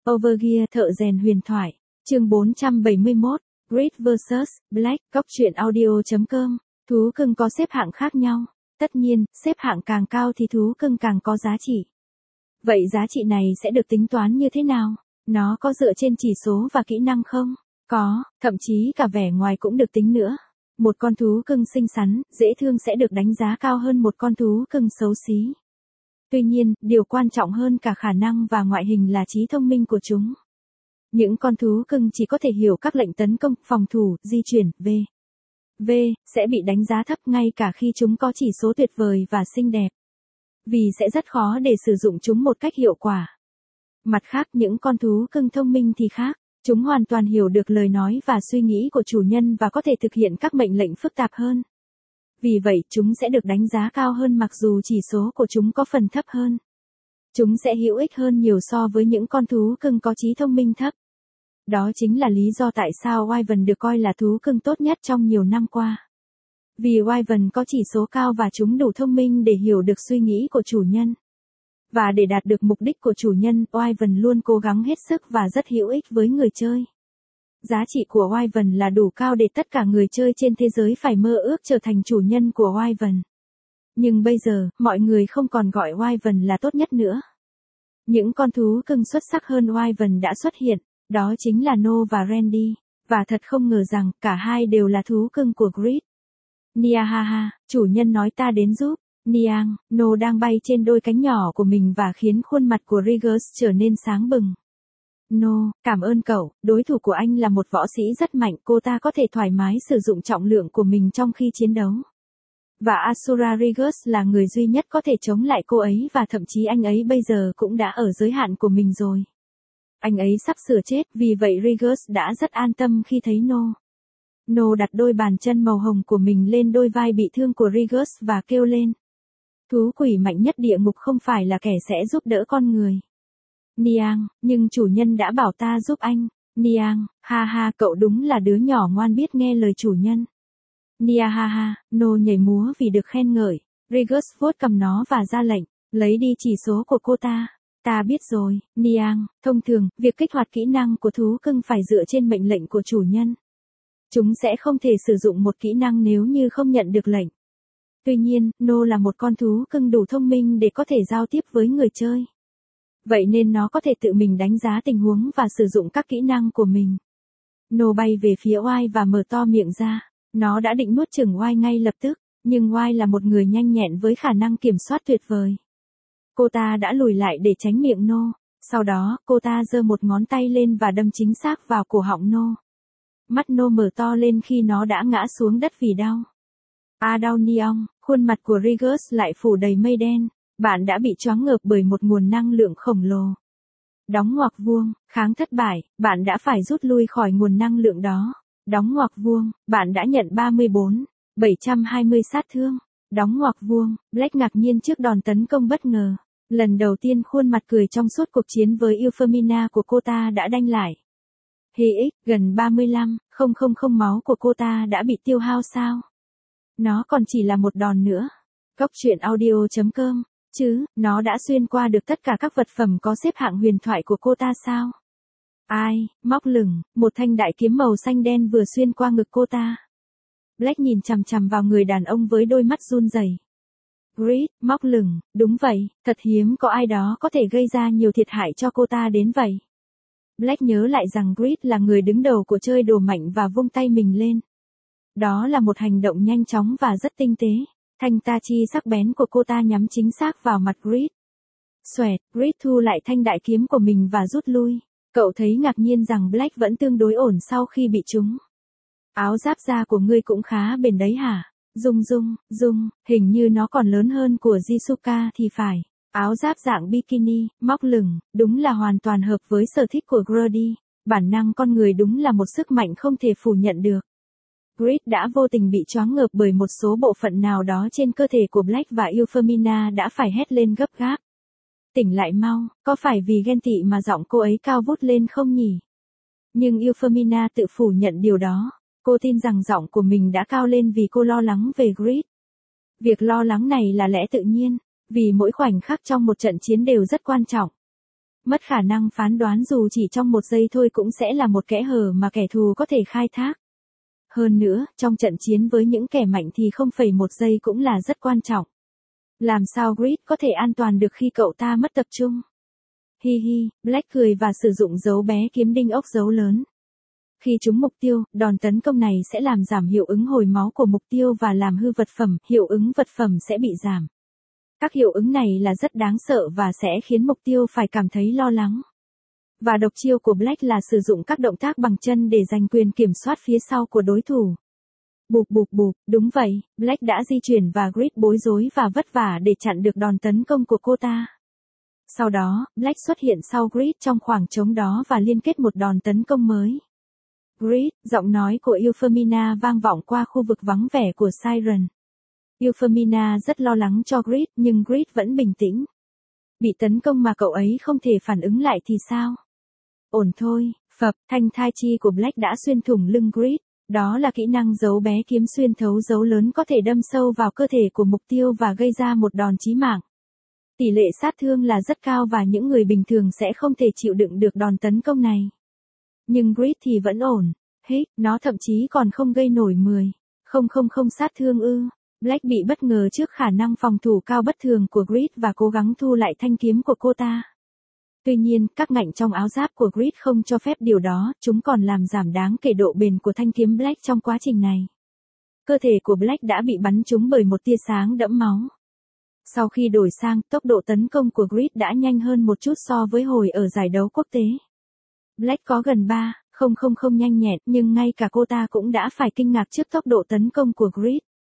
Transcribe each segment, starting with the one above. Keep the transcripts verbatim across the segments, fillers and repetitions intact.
Overgear thợ rèn huyền thoại. Chương bốn trăm bảy mươi mốt. Grid versus. Black. Cóc truyện audio chấm com. Thú cưng có xếp hạng khác nhau. Tất nhiên, xếp hạng càng cao thì thú cưng càng có giá trị. Vậy giá trị này sẽ được tính toán như thế nào? Nó có dựa trên chỉ số và kỹ năng không? Có, thậm chí cả vẻ ngoài cũng được tính nữa. Một con thú cưng xinh xắn, dễ thương sẽ được đánh giá cao hơn một con thú cưng xấu xí. Tuy nhiên, điều quan trọng hơn cả khả năng và ngoại hình là trí thông minh của chúng. Những con thú cưng chỉ có thể hiểu các lệnh tấn công, phòng thủ, di chuyển, v. v sẽ bị đánh giá thấp ngay cả khi chúng có chỉ số tuyệt vời và xinh đẹp. Vì sẽ rất khó để sử dụng chúng một cách hiệu quả. Mặt khác, những con thú cưng thông minh thì khác. Chúng hoàn toàn hiểu được lời nói và suy nghĩ của chủ nhân và có thể thực hiện các mệnh lệnh phức tạp hơn. Vì vậy, chúng sẽ được đánh giá cao hơn mặc dù chỉ số của chúng có phần thấp hơn. Chúng sẽ hữu ích hơn nhiều so với những con thú cưng có trí thông minh thấp. Đó chính là lý do tại sao Wyvern được coi là thú cưng tốt nhất trong nhiều năm qua. Vì Wyvern có chỉ số cao và chúng đủ thông minh để hiểu được suy nghĩ của chủ nhân. Và để đạt được mục đích của chủ nhân, Wyvern luôn cố gắng hết sức và rất hữu ích với người chơi. Giá trị của Wyvern là đủ cao để tất cả người chơi trên thế giới phải mơ ước trở thành chủ nhân của Wyvern. Nhưng bây giờ, mọi người không còn gọi Wyvern là tốt nhất nữa. Những con thú cưng xuất sắc hơn Wyvern đã xuất hiện, đó chính là No và Randy. Và thật không ngờ rằng, cả hai đều là thú cưng của Grid. Niahaha, chủ nhân nói ta đến giúp. Niang, No đang bay trên đôi cánh nhỏ của mình và khiến khuôn mặt của Regis trở nên sáng bừng. No, cảm ơn cậu, đối thủ của anh là một võ sĩ rất mạnh, cô ta có thể thoải mái sử dụng trọng lượng của mình trong khi chiến đấu. Và Asura Regis là người duy nhất có thể chống lại cô ấy và thậm chí anh ấy bây giờ cũng đã ở giới hạn của mình rồi. Anh ấy sắp sửa chết, vì vậy Regis đã rất an tâm khi thấy No. No đặt đôi bàn chân màu hồng của mình lên đôi vai bị thương của Regis và kêu lên. Thú quỷ mạnh nhất địa ngục không phải là kẻ sẽ giúp đỡ con người. Niang, nhưng chủ nhân đã bảo ta giúp anh. Niang, ha ha, cậu đúng là đứa nhỏ ngoan biết nghe lời chủ nhân. Nia ha ha, No nhảy múa vì được khen ngợi. Regis vuốt cầm nó và ra lệnh, lấy đi chỉ số của cô ta. Ta biết rồi, Niang, thông thường, việc kích hoạt kỹ năng của thú cưng phải dựa trên mệnh lệnh của chủ nhân. Chúng sẽ không thể sử dụng một kỹ năng nếu như không nhận được lệnh. Tuy nhiên, No là một con thú cưng đủ thông minh để có thể giao tiếp với người chơi. Vậy nên nó có thể tự mình đánh giá tình huống và sử dụng các kỹ năng của mình. No bay về phía Oai và mở to miệng ra. Nó đã định nuốt chửng Oai ngay lập tức, nhưng Oai là một người nhanh nhẹn với khả năng kiểm soát tuyệt vời. Cô ta đã lùi lại để tránh miệng No. Sau đó, cô ta giơ một ngón tay lên và đâm chính xác vào cổ họng No. Mắt No mở to lên khi nó đã ngã xuống đất vì đau. À đau Niang, khuôn mặt của Regis lại phủ đầy mây đen. Bạn đã bị choáng ngợp bởi một nguồn năng lượng khổng lồ. Đóng ngoặc vuông, kháng thất bại, bạn đã phải rút lui khỏi nguồn năng lượng đó. Đóng ngoặc vuông, bạn đã nhận ba mươi bốn nghìn bảy trăm hai mươi sát thương. Đóng ngoặc vuông, Black ngạc nhiên trước đòn tấn công bất ngờ. Lần đầu tiên khuôn mặt cười trong suốt cuộc chiến với Euphemina của cô ta đã đanh lại. Hi x, gần ba mươi lăm nghìn máu của cô ta đã bị tiêu hao sao? Nó còn chỉ là một đòn nữa. Cóc truyện audio chấm com. Chứ, nó đã xuyên qua được tất cả các vật phẩm có xếp hạng huyền thoại của cô ta sao? Ai, móc lửng, một thanh đại kiếm màu xanh đen vừa xuyên qua ngực cô ta. Black nhìn chằm chằm vào người đàn ông với đôi mắt run rẩy. Grid, móc lửng, đúng vậy, thật hiếm có ai đó có thể gây ra nhiều thiệt hại cho cô ta đến vậy. Black nhớ lại rằng Grid là người đứng đầu của chơi đồ mạnh và vung tay mình lên. Đó là một hành động nhanh chóng và rất tinh tế. Thanh ta chi sắc bén của cô ta nhắm chính xác vào mặt Grid. Xoẹt, Grid thu lại thanh đại kiếm của mình và rút lui. Cậu thấy ngạc nhiên rằng Black vẫn tương đối ổn sau khi bị trúng. Áo giáp da của ngươi cũng khá bền đấy hả? Dung dung, dung, hình như nó còn lớn hơn của Jisuka thì phải. Áo giáp dạng bikini, móc lửng, đúng là hoàn toàn hợp với sở thích của Grody. Bản năng con người đúng là một sức mạnh không thể phủ nhận được. Grid đã vô tình bị choáng ngợp bởi một số bộ phận nào đó trên cơ thể của Black và Euphemina đã phải hét lên gấp gáp. Tỉnh lại mau, có phải vì ghen tị mà giọng cô ấy cao vút lên không nhỉ? Nhưng Euphemina tự phủ nhận điều đó. Cô tin rằng giọng của mình đã cao lên vì cô lo lắng về Grid. Việc lo lắng này là lẽ tự nhiên, vì mỗi khoảnh khắc trong một trận chiến đều rất quan trọng. Mất khả năng phán đoán dù chỉ trong một giây thôi cũng sẽ là một kẽ hở mà kẻ thù có thể khai thác. Hơn nữa, trong trận chiến với những kẻ mạnh thì không phẩy một giây cũng là rất quan trọng. Làm sao Grid có thể an toàn được khi cậu ta mất tập trung? Hi hi, Black cười và sử dụng dấu bé kiếm đinh ốc dấu lớn. Khi trúng mục tiêu, đòn tấn công này sẽ làm giảm hiệu ứng hồi máu của mục tiêu và làm hư vật phẩm, hiệu ứng vật phẩm sẽ bị giảm. Các hiệu ứng này là rất đáng sợ và sẽ khiến mục tiêu phải cảm thấy lo lắng. Và độc chiêu của Black là sử dụng các động tác bằng chân để giành quyền kiểm soát phía sau của đối thủ. Bụp bụp bụp, đúng vậy, Black đã di chuyển và Grid bối rối và vất vả để chặn được đòn tấn công của cô ta. Sau đó, Black xuất hiện sau Grid trong khoảng trống đó và liên kết một đòn tấn công mới. Grid, giọng nói của Euphemina vang vọng qua khu vực vắng vẻ của Siren. Euphemina rất lo lắng cho Grid nhưng Grid vẫn bình tĩnh. Bị tấn công mà cậu ấy không thể phản ứng lại thì sao? Ổn thôi, phập, thanh thai chi của Black đã xuyên thủng lưng Grid. Đó là kỹ năng dấu bé kiếm xuyên thấu dấu lớn có thể đâm sâu vào cơ thể của mục tiêu và gây ra một đòn chí mạng. Tỷ lệ sát thương là rất cao và những người bình thường sẽ không thể chịu đựng được đòn tấn công này. Nhưng Grid thì vẫn ổn. Hích, nó thậm chí còn không gây nổi mười. Không không không sát thương ư. Black bị bất ngờ trước khả năng phòng thủ cao bất thường của Grid và cố gắng thu lại thanh kiếm của cô ta. Tuy nhiên, các ngạnh trong áo giáp của Grid không cho phép điều đó, chúng còn làm giảm đáng kể độ bền của thanh kiếm Black trong quá trình này. Cơ thể của Black đã bị bắn trúng bởi một tia sáng đẫm máu. Sau khi đổi sang, tốc độ tấn công của Grid đã nhanh hơn một chút so với hồi ở giải đấu quốc tế. Black có gần ba không không không nhanh nhẹn, nhưng ngay cả cô ta cũng đã phải kinh ngạc trước tốc độ tấn công của Grid.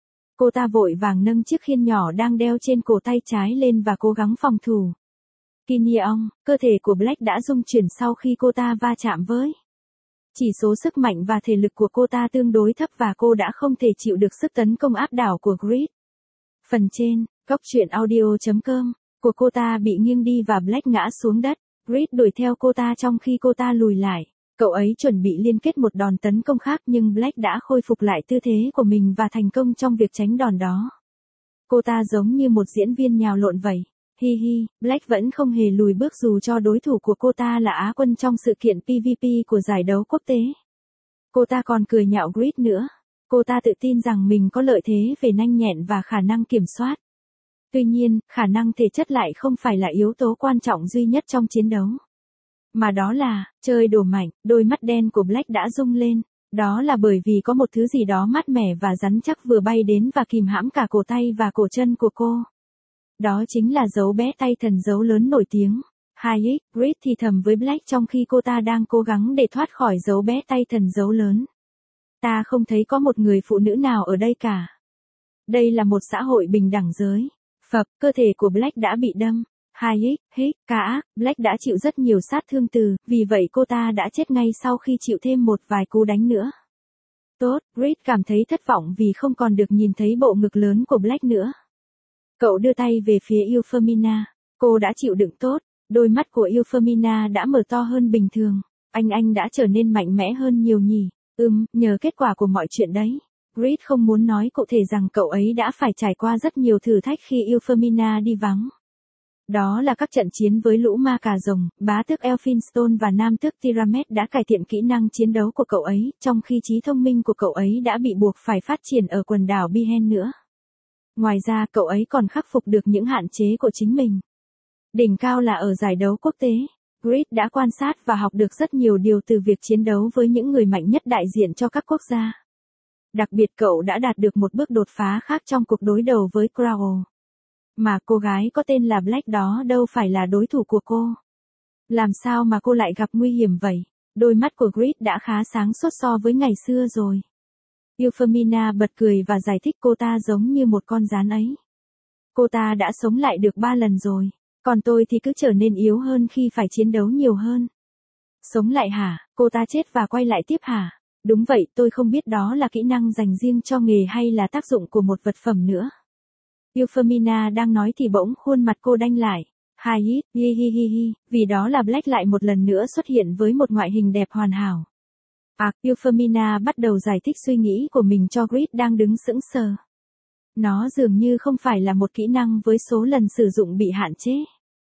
Cô ta vội vàng nâng chiếc khiên nhỏ đang đeo trên cổ tay trái lên và cố gắng phòng thủ. Kinyeong, cơ thể của Black đã rung chuyển sau khi cô ta va chạm với. Chỉ số sức mạnh và thể lực của cô ta tương đối thấp và cô đã không thể chịu được sức tấn công áp đảo của Grid. Phần trên, góc truyện audio chấm com, của cô ta bị nghiêng đi và Black ngã xuống đất. Grid đuổi theo cô ta trong khi cô ta lùi lại. Cậu ấy chuẩn bị liên kết một đòn tấn công khác nhưng Black đã khôi phục lại tư thế của mình và thành công trong việc tránh đòn đó. Cô ta giống như một diễn viên nhào lộn vậy. Hi hi, Black vẫn không hề lùi bước dù cho đối thủ của cô ta là Á quân trong sự kiện pê vê pê của giải đấu quốc tế. Cô ta còn cười nhạo Grid nữa. Cô ta tự tin rằng mình có lợi thế về nhanh nhẹn và khả năng kiểm soát. Tuy nhiên, khả năng thể chất lại không phải là yếu tố quan trọng duy nhất trong chiến đấu. Mà đó là, chơi đồ mạnh, đôi mắt đen của Black đã rung lên. Đó là bởi vì có một thứ gì đó mát mẻ và rắn chắc vừa bay đến và kìm hãm cả cổ tay và cổ chân của cô. Đó chính là dấu bé tay thần dấu lớn nổi tiếng. hai x, Grid thì thầm với Black trong khi cô ta đang cố gắng để thoát khỏi dấu bé tay thần dấu lớn. Ta không thấy có một người phụ nữ nào ở đây cả. Đây là một xã hội bình đẳng giới. Phập, cơ thể của Black đã bị đâm. hai x, hích, cá, Black đã chịu rất nhiều sát thương từ, vì vậy cô ta đã chết ngay sau khi chịu thêm một vài cú đánh nữa. Tốt, Grid cảm thấy thất vọng vì không còn được nhìn thấy bộ ngực lớn của Black nữa. Cậu đưa tay về phía Euphemina. Cô đã chịu đựng tốt, đôi mắt của Euphemina đã mở to hơn bình thường. Anh anh đã trở nên mạnh mẽ hơn nhiều nhỉ. Ừm, nhờ kết quả của mọi chuyện đấy. Grid không muốn nói cụ thể rằng cậu ấy đã phải trải qua rất nhiều thử thách khi Euphemina đi vắng. Đó là các trận chiến với lũ ma cà rồng, bá tước Elphinstone và nam tước Tyramet đã cải thiện kỹ năng chiến đấu của cậu ấy, trong khi trí thông minh của cậu ấy đã bị buộc phải phát triển ở quần đảo Bihen nữa. Ngoài ra, cậu ấy còn khắc phục được những hạn chế của chính mình. Đỉnh cao là ở giải đấu quốc tế. Grid đã quan sát và học được rất nhiều điều từ việc chiến đấu với những người mạnh nhất đại diện cho các quốc gia. Đặc biệt cậu đã đạt được một bước đột phá khác trong cuộc đối đầu với Crowell. Mà cô gái có tên là Black đó đâu phải là đối thủ của cô. Làm sao mà cô lại gặp nguy hiểm vậy? Đôi mắt của Grid đã khá sáng suốt so với ngày xưa rồi. Euphemina bật cười và giải thích cô ta giống như một con gián ấy. Cô ta đã sống lại được ba lần rồi. Còn tôi thì cứ trở nên yếu hơn khi phải chiến đấu nhiều hơn. Sống lại hả? Cô ta chết và quay lại tiếp hả? Đúng vậy, tôi không biết đó là kỹ năng dành riêng cho nghề hay là tác dụng của một vật phẩm nữa. Euphemina đang nói thì bỗng khuôn mặt cô đanh lại. Hai hít, hi hi hi hi, vì đó là Black lại một lần nữa xuất hiện với một ngoại hình đẹp hoàn hảo. À, Euphemina bắt đầu giải thích suy nghĩ của mình cho Grid đang đứng sững sờ. Nó dường như không phải là một kỹ năng với số lần sử dụng bị hạn chế.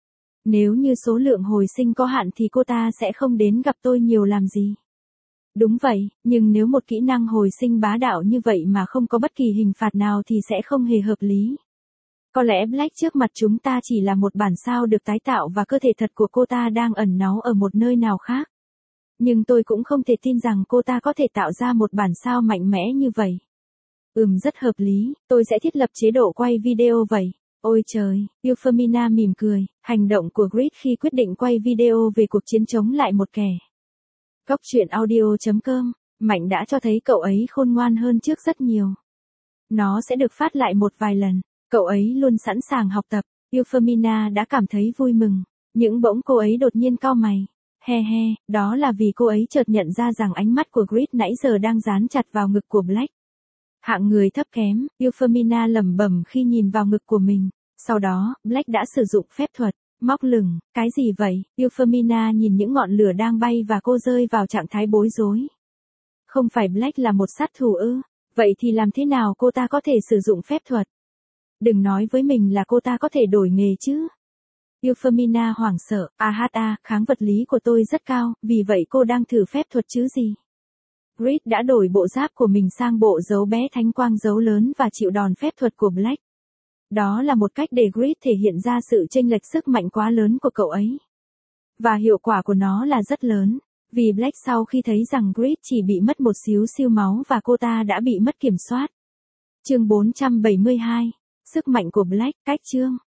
Nếu như số lượng hồi sinh có hạn thì cô ta sẽ không đến gặp tôi nhiều làm gì. Đúng vậy, nhưng nếu một kỹ năng hồi sinh bá đạo như vậy mà không có bất kỳ hình phạt nào thì sẽ không hề hợp lý. Có lẽ Black trước mặt chúng ta chỉ là một bản sao được tái tạo và cơ thể thật của cô ta đang ẩn náu ở một nơi nào khác. Nhưng tôi cũng không thể tin rằng cô ta có thể tạo ra một bản sao mạnh mẽ như vậy. Ừm rất hợp lý, tôi sẽ thiết lập chế độ quay video vậy. Ôi trời, Euphemina mỉm cười, hành động của Grid khi quyết định quay video về cuộc chiến chống lại một kẻ. Góc truyện audio chấm com, Mạnh đã cho thấy cậu ấy khôn ngoan hơn trước rất nhiều. Nó sẽ được phát lại một vài lần, cậu ấy luôn sẵn sàng học tập. Euphemina đã cảm thấy vui mừng, những bỗng cô ấy đột nhiên cau mày. He he, đó là vì cô ấy chợt nhận ra rằng ánh mắt của Grid nãy giờ đang dán chặt vào ngực của Black. Hạng người thấp kém, Euphemina lẩm bẩm khi nhìn vào ngực của mình. Sau đó, Black đã sử dụng phép thuật, móc lửng, cái gì vậy? Euphemina nhìn những ngọn lửa đang bay và cô rơi vào trạng thái bối rối. Không phải Black là một sát thủ ư? Vậy thì làm thế nào cô ta có thể sử dụng phép thuật? Đừng nói với mình là cô ta có thể đổi nghề chứ. Euphemina hoảng sợ, à hát à, kháng vật lý của tôi rất cao, vì vậy cô đang thử phép thuật chứ gì? Grid đã đổi bộ giáp của mình sang bộ dấu bé thánh quang dấu lớn và chịu đòn phép thuật của Black. Đó là một cách để Grid thể hiện ra sự chênh lệch sức mạnh quá lớn của cậu ấy. Và hiệu quả của nó là rất lớn, vì Black sau khi thấy rằng Grid chỉ bị mất một xíu siêu máu và cô ta đã bị mất kiểm soát. Chương bốn trăm bảy mươi hai, sức mạnh của Black, cách chương.